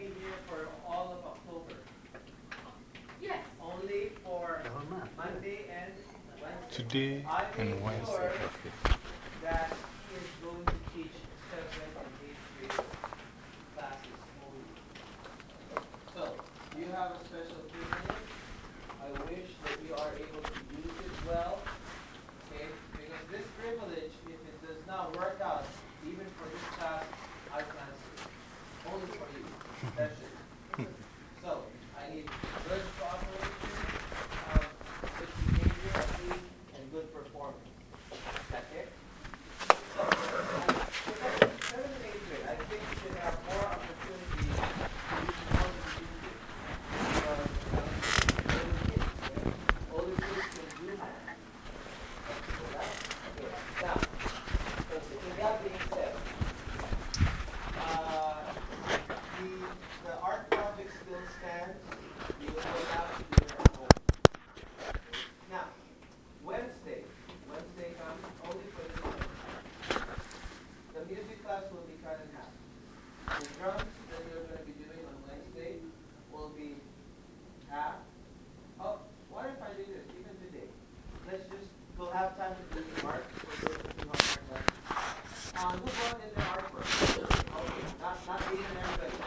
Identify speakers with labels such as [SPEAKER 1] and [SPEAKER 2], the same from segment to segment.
[SPEAKER 1] be here for all of October? Yes. Only for Monday and Wednesday.
[SPEAKER 2] Today and Wednesday. Okay.
[SPEAKER 1] That he is going to teach 7th and 8th grade classes only. So, you have a special privilege. I wish that you are able to use it well. Okay? Because this privilege, if it does not work out, even for this class, I cancel it. Only for you. That's it. So, I need good cooperation, good behavior, and good performance. Okay? So, 7th and 8th grade, I think you should have more opportunities to use how to use it. Because older kids can do that. Okay. Now, so with that being said, the art project still stands. You will have to do it at home. Now, Wednesday comes only for the drums. The music class will be cut in half. The drums that you're going to be doing on Wednesday will be half. Oh, what if I do this even today? We'll have time to do the art. We'll do the homework then. Who brought in the artwork? Okay, not even everybody.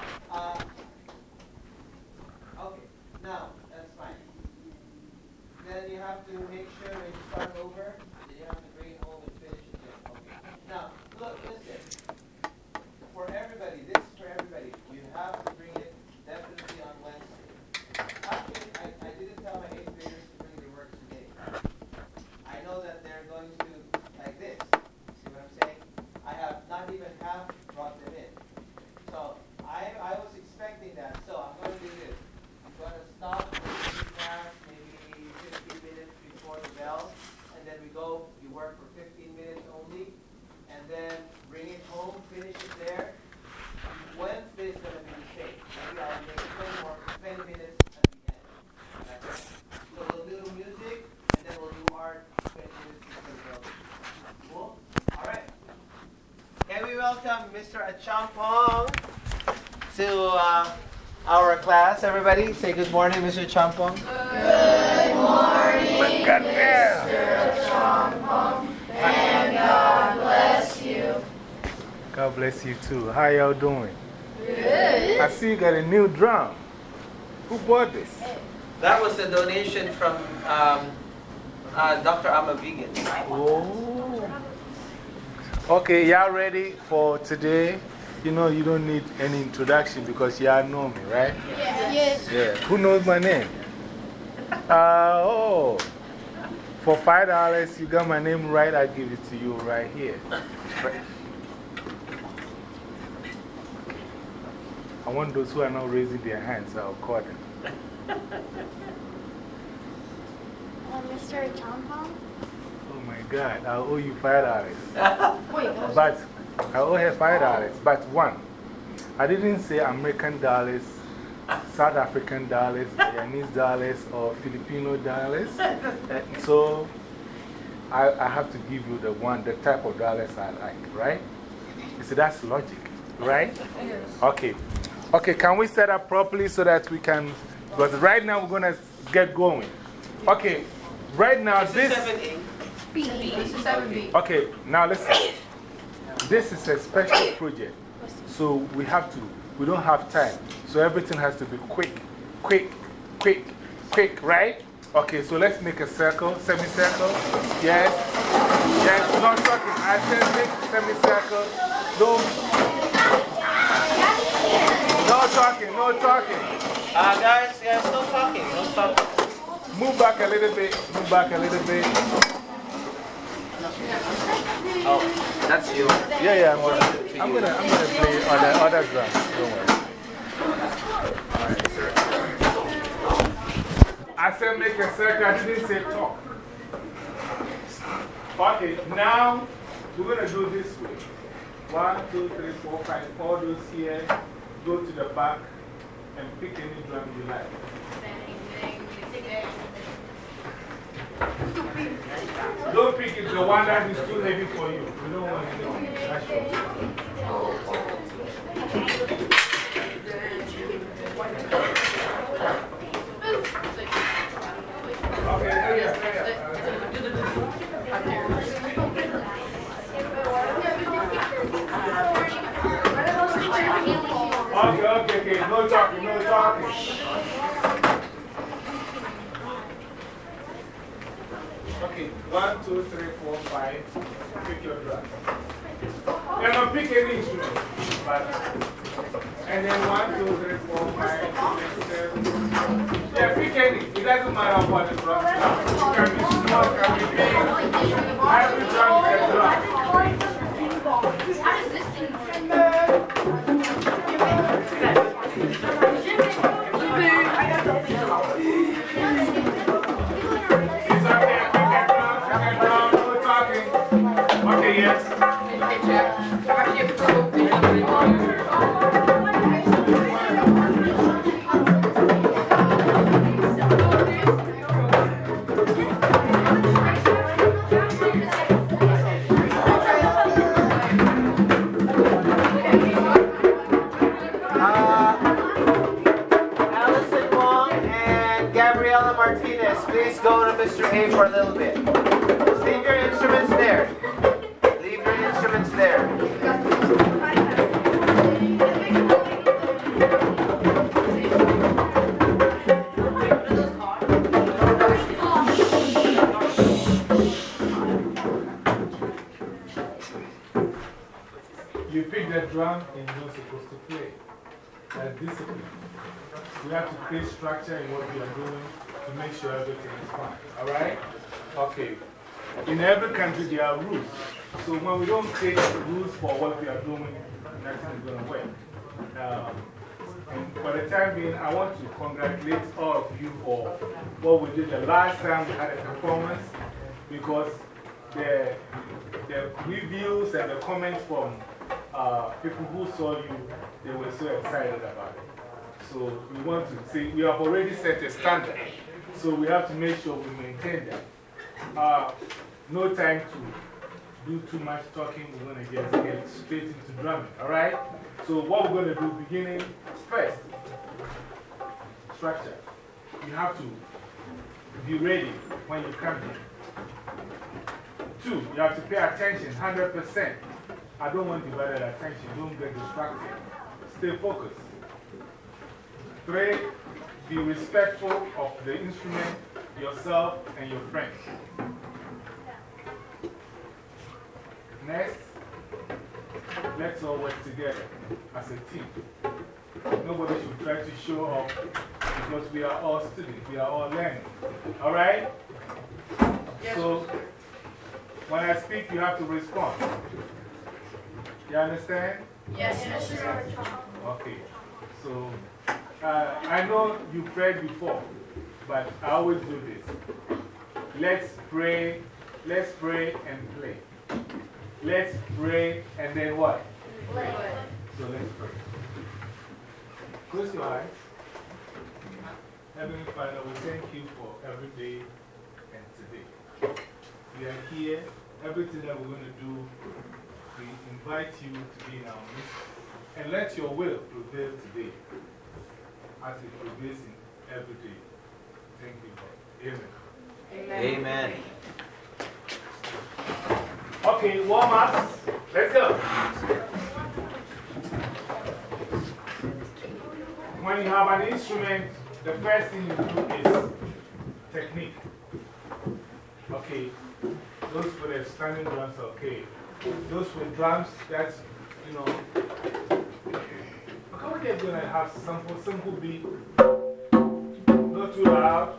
[SPEAKER 1] Okay, now, that's fine. Then you have to make sure when you start over, that you have to bring it home and finish it again. Okay. Now, look, listen. For everybody, this is for everybody. You have to bring it definitely on Wednesday. Actually, I didn't tell my 8th graders to bring their work today. I know that they're going to, like this. See what I'm saying? I have not even half brought them in. So, I was expecting that. So, I'm going to do this. I'm going to stop the class maybe 15 minutes before the bell. And then we go, you work for 15 minutes only. And then bring it home, finish it there. Wednesday is going to be the same. Maybe I'll make 20 minutes at the end. Okay. So we'll do music, and then we'll do art 20 minutes before the bell. Cool? All right. Can we welcome Mr. Achampong to our class, everybody? Say good morning, Mr. Achampong.
[SPEAKER 3] Good morning, Mr. Achampong, and God bless you.
[SPEAKER 2] God bless you too. How y'all doing?
[SPEAKER 3] Good.
[SPEAKER 2] I see you got a new drum. Who bought this?
[SPEAKER 1] That was a donation from Dr. Amavigan.
[SPEAKER 2] Oh. Okay, y'all ready for today? You know, you don't need any introduction because y'all know me, right?
[SPEAKER 3] Yes.
[SPEAKER 2] Yeah. Who knows my name? Oh. For $5, you got my name right, I give it to you right here. I want those who are not raising their hands, I'll call them.
[SPEAKER 3] Mr. Champong?
[SPEAKER 2] Oh my God, I owe you $5.
[SPEAKER 3] Wait,
[SPEAKER 2] But I owe her $5. But one, I didn't say American dollars, South African dollars, Chinese dollars, or Filipino dollars. So I have to give you the type of dollars I like, right? You see, that's logic, right?
[SPEAKER 3] Yes.
[SPEAKER 2] Okay. Okay, can we set up properly so that we can, because right now we're going to get going. Okay, right now this.
[SPEAKER 1] 7A.
[SPEAKER 3] B. This is 7B.
[SPEAKER 2] Okay, now listen. This is a special project. So we don't have time. So everything has to be quick, right? Okay, so let's make a circle, semicircle. Yes. Yes, not talking. I said make semicircle. No talking.
[SPEAKER 1] Guys, no talking. No talking.
[SPEAKER 2] Move back a little bit.
[SPEAKER 1] Oh, that's you.
[SPEAKER 2] Yeah, I'm gonna play other drums. Don't worry. I said make a circle, I didn't say talk. Okay, now we're going to do this way. 1, 2, 3, 4, 5. All those here, go to the back and pick any drum you like. Don't pick it, the one that is too heavy for you. We don't want it. That's yours. Okay. No talking, no talking. Okay, 1, 2, 3, 4, 5. Pick your drum. You're not pick any instrument. But, and then 1, 2, 3, 4, 5, 6, 7. Yeah, pick any. It doesn't matter what the drum is. It can be small, it can be big. Every drum is a drum.
[SPEAKER 3] How does this thing work?
[SPEAKER 2] It's okay, pick a drum, no talking. Okay, yes.
[SPEAKER 1] Allison Wong and Gabriela Martinez, please go to Mr. A for a little bit. Just leave your instruments there. Leave your instruments there.
[SPEAKER 2] You pick the drum and you're supposed to play. That's discipline. We have to create structure in what we are doing to make sure everything is fine. Alright? Okay. In every country, there are rules. So when we don't create rules for what we are doing, nothing is going to work. And for the time being, I want to congratulate all of you for what we did the last time we had a performance, because the reviews and the comments from people who saw you, they were so excited about it. So we want to say, we have already set a standard. So we have to make sure we maintain that. No time to do too much talking. We're going to get straight into drumming. Alright? So what we're going to do beginning first, structure. You have to be ready when you come here. 2, you have to pay attention 100%. I don't want divided attention. Don't get distracted. Stay focused. 3, be respectful of the instrument, yourself, and your friends. Next, let's all work together as a team. Nobody should try to show off because we are all students, we are all learning. Alright? So, when I speak, you have to respond. You understand?
[SPEAKER 3] Yes.
[SPEAKER 2] Okay. So, I know you prayed before, but I always do this. Let's pray and play. Let's pray and then what?
[SPEAKER 3] Play.
[SPEAKER 2] So let's pray. Close your eyes. Heavenly Father, we thank you for every day and today. We are here. Everything that we're going to do, we invite you to be in our midst. And let your will prevail today as it prevails in every day. Thank you, Lord. Amen.
[SPEAKER 1] Amen.
[SPEAKER 2] Okay, warm up. Let's go. When you have an instrument, the first thing you do is technique. Okay, those with the standing drums, okay. Those with drums, that's, you know, how are they going to have simple beat? Not too loud.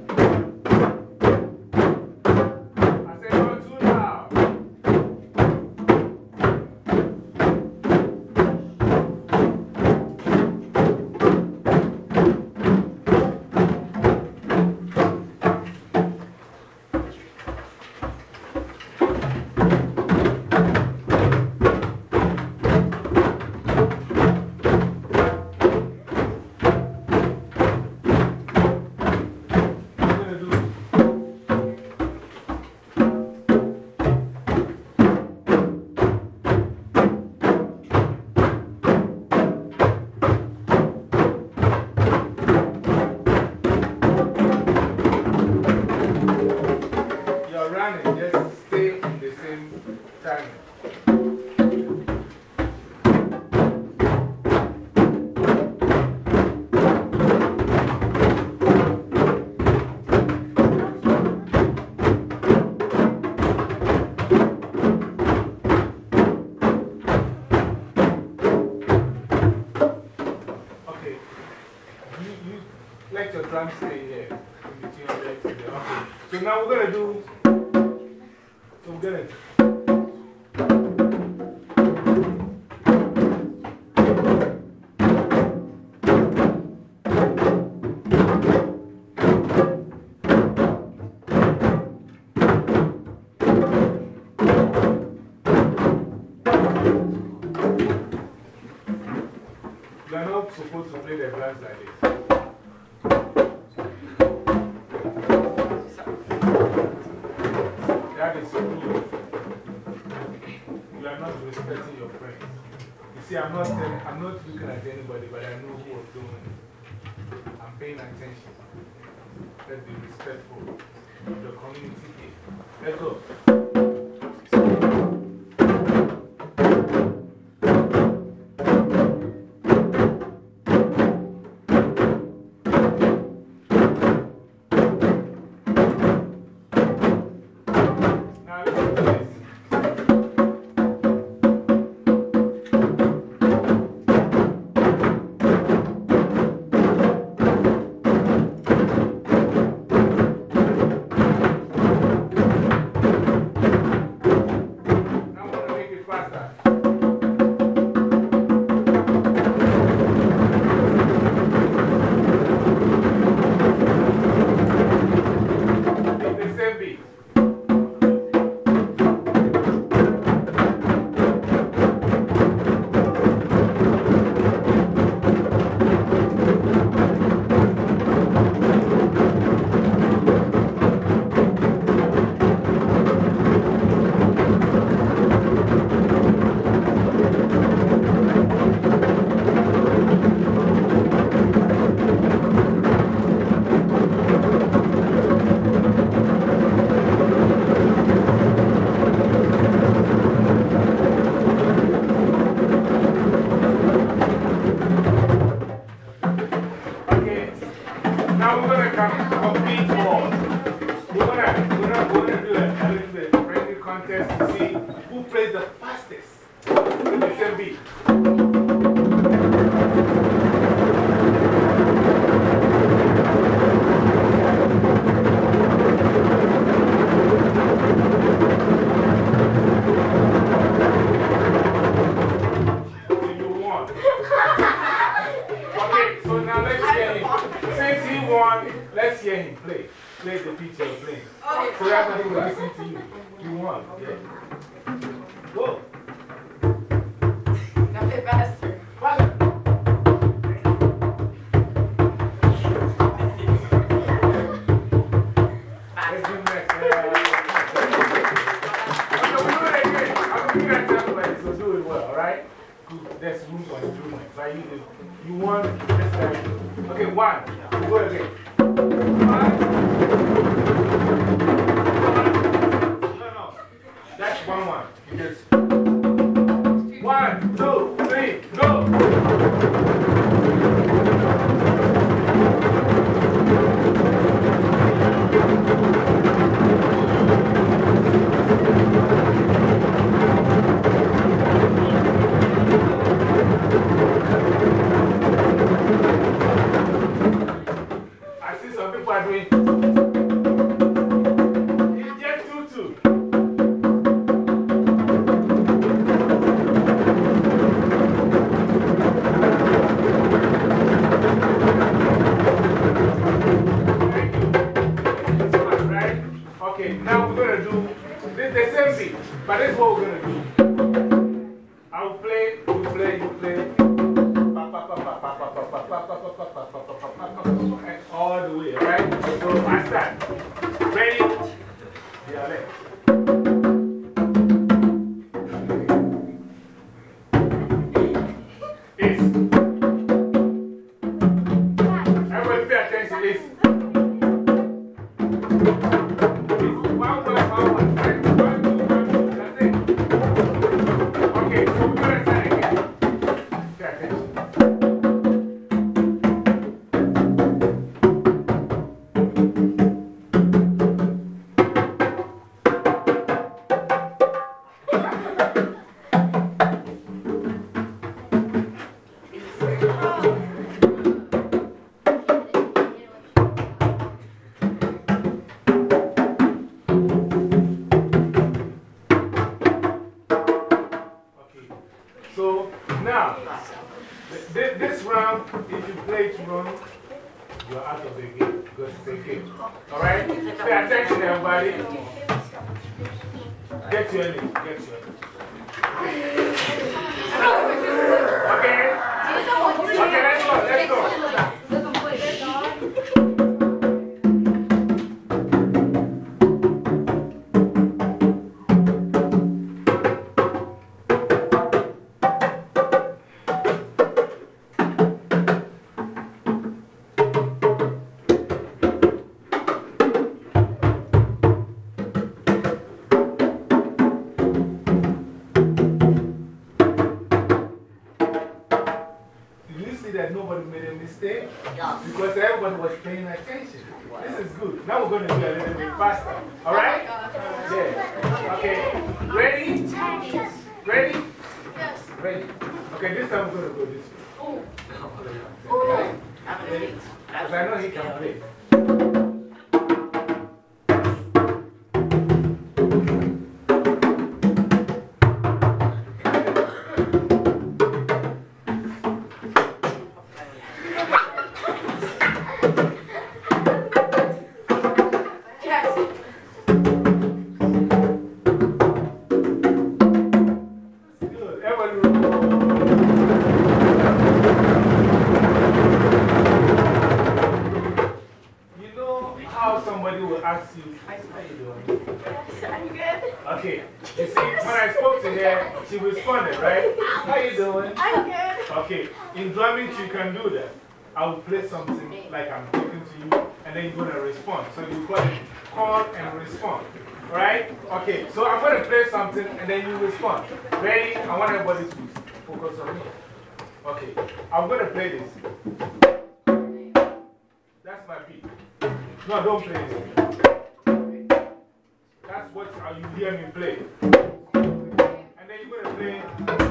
[SPEAKER 2] I said not too loud. let your drum stay here. In between your legs. Okay. So now we're going to do. So we're going to. You are not supposed to play the drums like this. That is rude. You are not respecting your friends. You see, I'm not looking at anybody, but I know who is doing it. I'm paying attention. Let's be respectful of the community here. Let's go. this round, if you play it wrong, you're out of the game because it's a game. Alright? Pay attention, everybody. Get your name. Get your name. Okay? Okay, let's go. Let's go. Because everybody was paying attention. This is good. Now we're going to do a little bit faster. Alright? Yeah. Okay. Ready? Ready?
[SPEAKER 3] Yes.
[SPEAKER 2] Ready. Okay, this time we're going to go this way. Ready? Because I know he can play. Okay, you see, when I spoke to her, she responded, right? How you doing?
[SPEAKER 3] I'm good.
[SPEAKER 2] Okay, in drumming, you can do that. I will play something like I'm talking to you, and then you're going to respond. So you call and respond. Alright? Okay, so I'm going to play something, and then you respond. Ready? I want everybody to focus on me. Okay, I'm going to play this. That's my beat. No, don't play this. That's what you hear me play. And then you're going to play.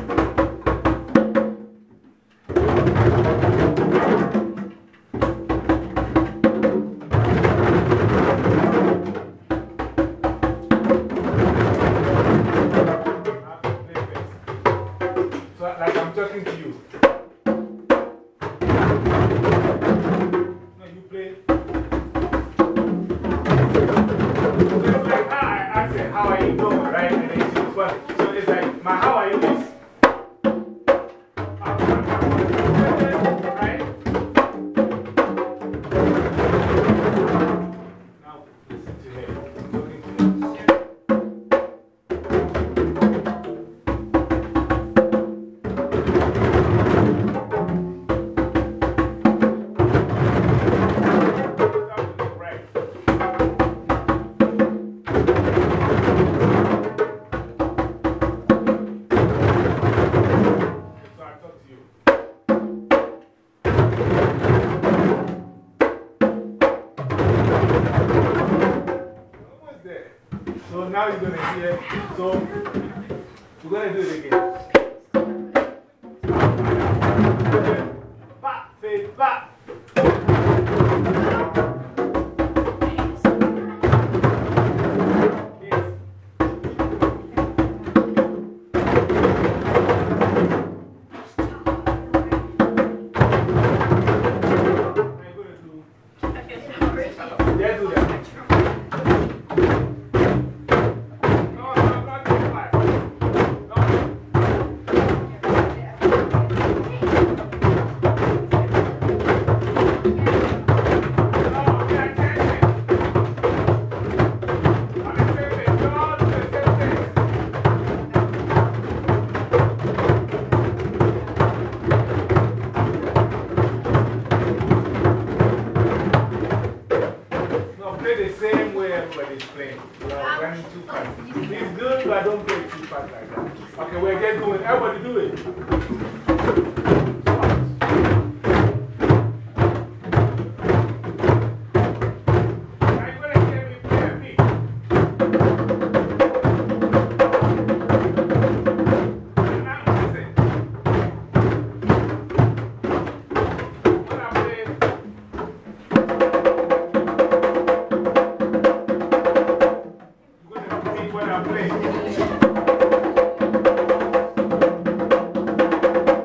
[SPEAKER 2] So, like I'm talking to you. No, you play. How are you doing, right? And then she was funny. So it's like, how are you is, right? Now, listen to her. I'm talking to you. Right. So now you're going to hear. So we're going to do it again. Ba, say, ba. The same way everybody's playing. You are running too fast. It's good, but don't play too fast like that. Okay, we're getting going. Everybody do it. Now you're going to hear me play a beat. Now listen. When I play. When I play.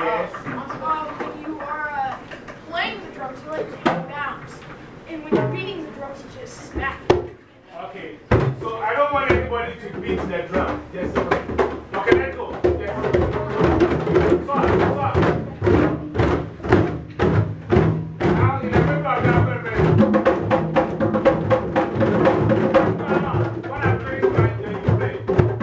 [SPEAKER 2] Yes.
[SPEAKER 3] When you are playing the drums, you like to bounce. And when you're beating the drums, you just smack it.
[SPEAKER 2] Okay. So I don't want anybody to beat the drum. Just okay, let's go. Just stop. Now, in the middle of that, when I play, then you play.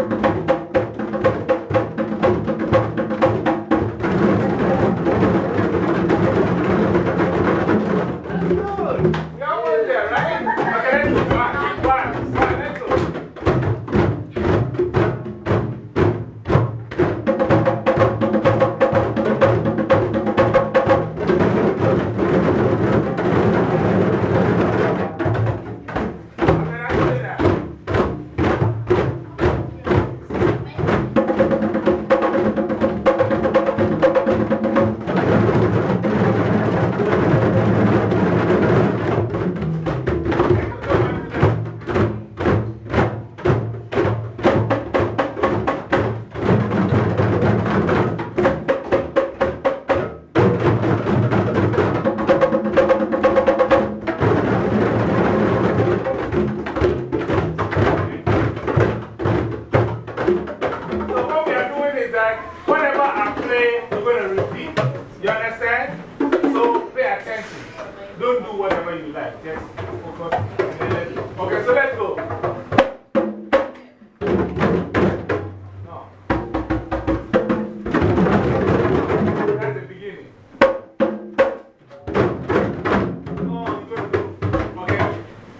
[SPEAKER 2] That's good. We are almost there, right? Okay, let's go. One, let's go. So what we are doing is that whenever I play, we're going to repeat. You understand? So pay attention. Don't do whatever you like. Just focus. And then okay, so let's go. No. That's the beginning. No, you're going to do. Okay.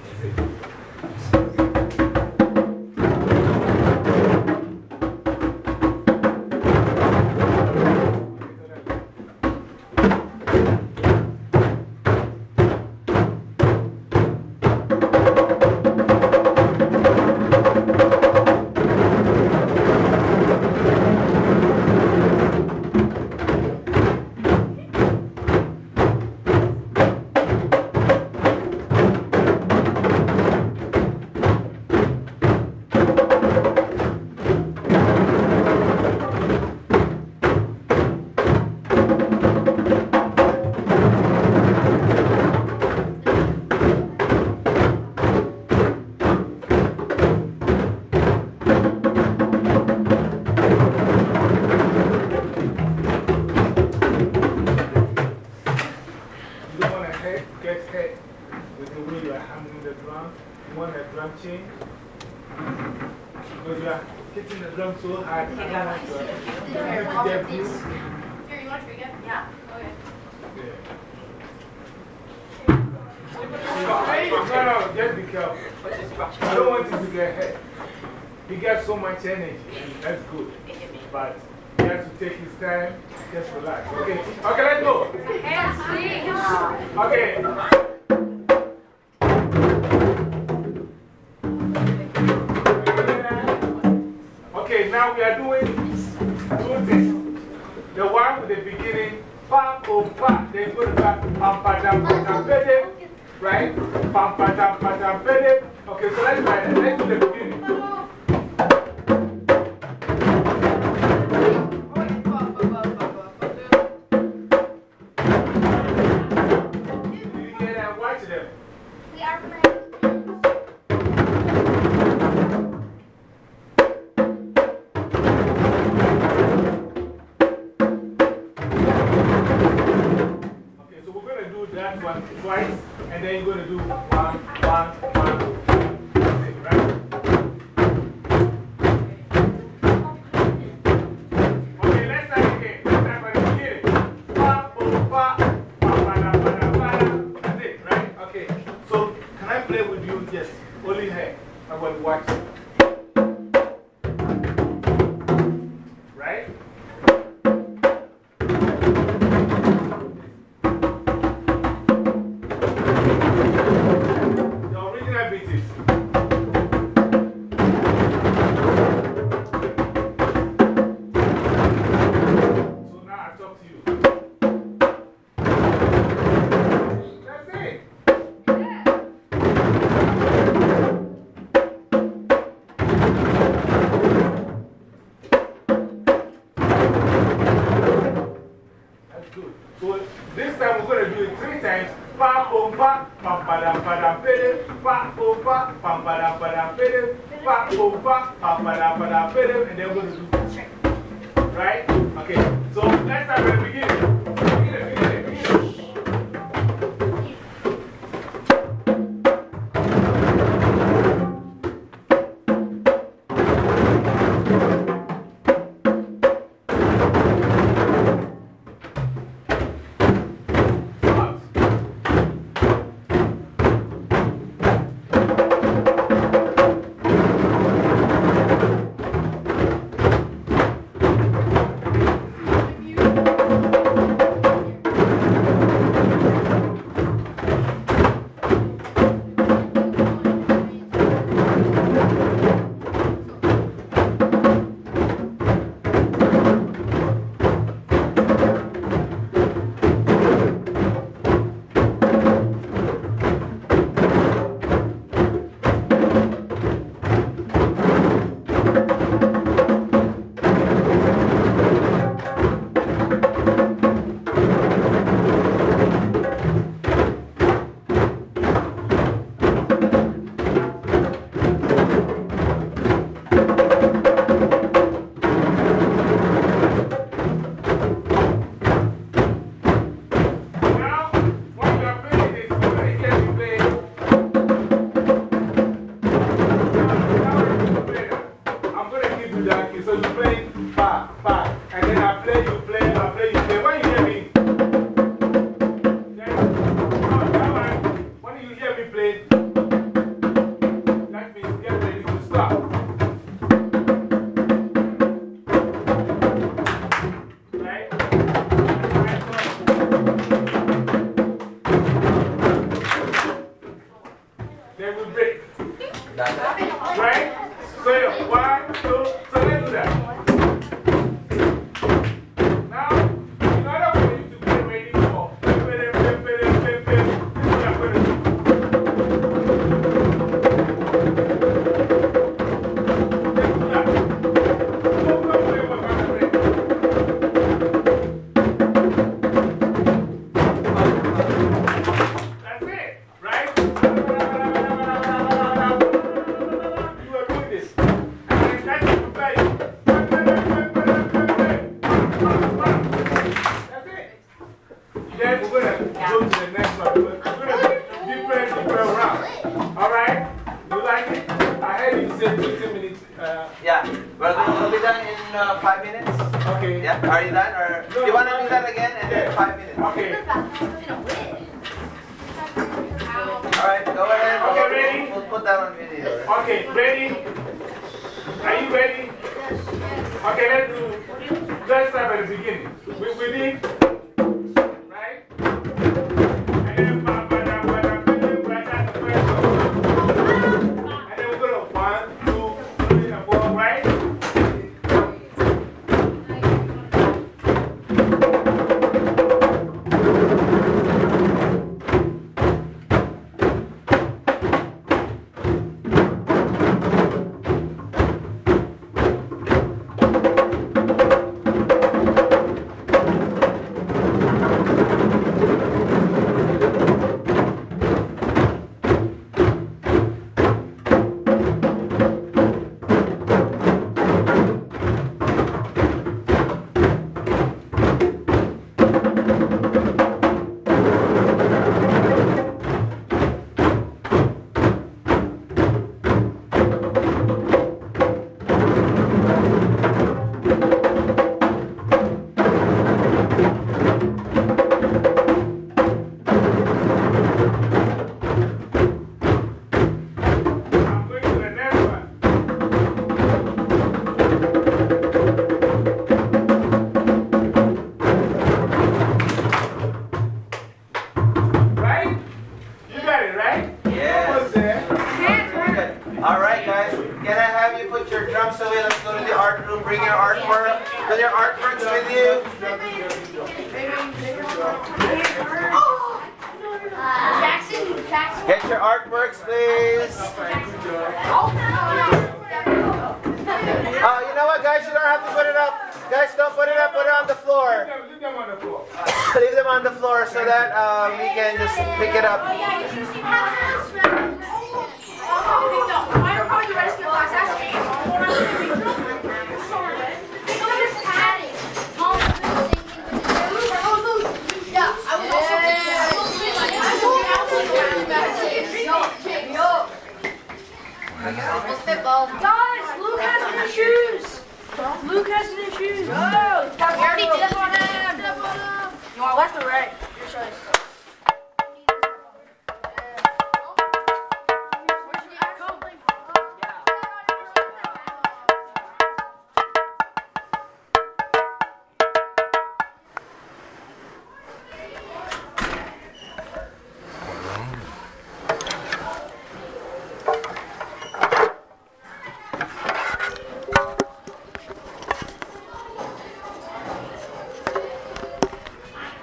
[SPEAKER 2] You don't want to get hit with the way you are hammering the drum. You want a drum chain. Because you are hitting the drum so hard. You don't want to get bruised.
[SPEAKER 3] Here, you want to again? Yeah. Okay.
[SPEAKER 2] No, just be careful. I don't want you to get hit. He gets so much energy, and that's good. But he has to take his time, just relax. Okay, let's go. Okay. Okay, now we are doing two things. The one with the beginning, pa, po, pa. Then go to that, pam, pa, dam, pa, dam, pede. Right? Pam, pa, dam, pa, dam, pede. Okay, so let's try that. Let's do the beginning. Did you get that? Watch them.
[SPEAKER 3] We are
[SPEAKER 2] Okay, so we're going to do that one twice, and then you're going to do one, one. That's it, right? Okay, let's start again. Let's start by the beginning. Pa, po, pa, pa, pa, da, pa, da, pa, da. That's it, right? Okay, so can I play with you? Yes, only here. I'm going to watch it. Right? The original beat is. So now I talk to you. That's it. Good. So this time we're going to do it 3 times. Pa, pom, pa, pam, padam, padam, pede. Pa, pom, pa, pam, padam, padam, pede. Pa, pom, pa, pam, padam, padam, pede. And then we're going to do this. Right? Okay. So let's start at the beginning. Begin.
[SPEAKER 1] Yeah, we'll be done in 5 minutes.
[SPEAKER 2] Okay.
[SPEAKER 1] Yeah, are you done? Or do you want to do that again and then 5 minutes?
[SPEAKER 2] Okay.
[SPEAKER 1] Alright, go ahead.
[SPEAKER 2] Okay, ready?
[SPEAKER 1] We'll put that on video.
[SPEAKER 2] Okay, ready? Are you ready? Okay, let's start at the beginning. We need, right? And then, right, that's the first one. And then we're going to 1, 2, 3, and 4, right?
[SPEAKER 1] Alright guys, can I have you put your drums away? Let's go to the art room. Bring your artwork. Put your artworks with you.
[SPEAKER 3] Jackson.
[SPEAKER 1] Get your artworks, please. You know what, guys? You don't have to put it up. Guys, don't put it up. Put it on the floor.
[SPEAKER 2] Leave them on the floor.
[SPEAKER 1] them on the floor so that we can just pick it up.
[SPEAKER 3] Oh, yeah, you should see Patrick's friend. The minor part of the rescue class has changed. Yeah, I was also Guys, Luke has new shoes. Luke has new shoes. Oh, we already did one. You want left or right? Your choice.